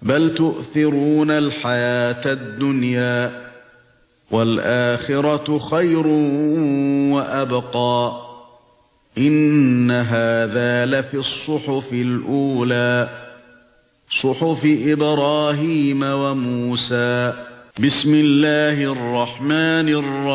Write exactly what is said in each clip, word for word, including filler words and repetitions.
بل تؤثرون الحياة الدنيا والآخرة خير وأبقى إن هذا لفي الصحف الأولى صحف إبراهيم وموسى. بسم الله الرحمن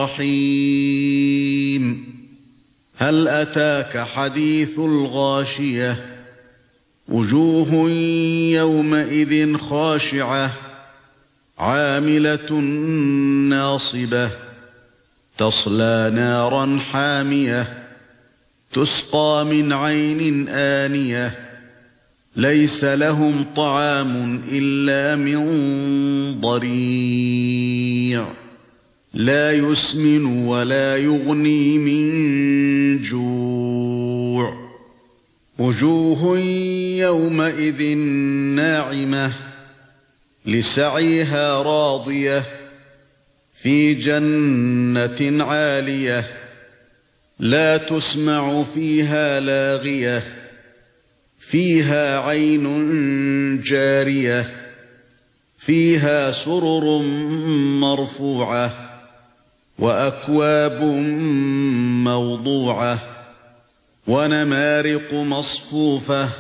الرحيم. هل أتاك حديث الغاشية وجوه يومئذ خاشعة عاملة ناصبة تصلى نارا حامية تسقى من عين آنية ليس لهم طعام إلا من ضريع لا يسمن ولا يغني من جوع. وجوه يومئذ ناعمة لسعيها راضية في جنة عالية لا تسمع فيها لاغية فيها عين جارية فيها سرر مرفوعة وأكواب موضوعة ونمارق مصفوفة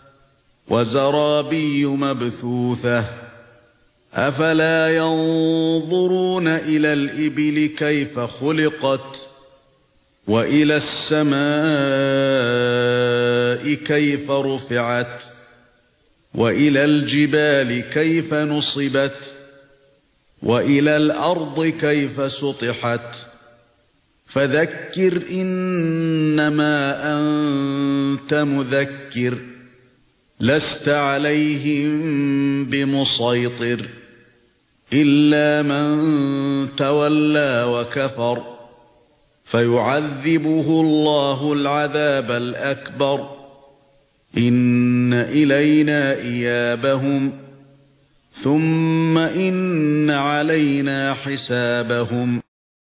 وزرابي مبثوثة أفلا ينظرون إلى الإبل كيف خلقت وإلى السماء كيف رفعت وإلى الجبال كيف نصبت وإلى الأرض كيف سطحت فذكر إنما أنت مذكر لست عليهم بمسيطر إلا من تولى وكفر فيعذبه الله العذاب الأكبر إن إلينا إيابهم ثم إن علينا حسابهم.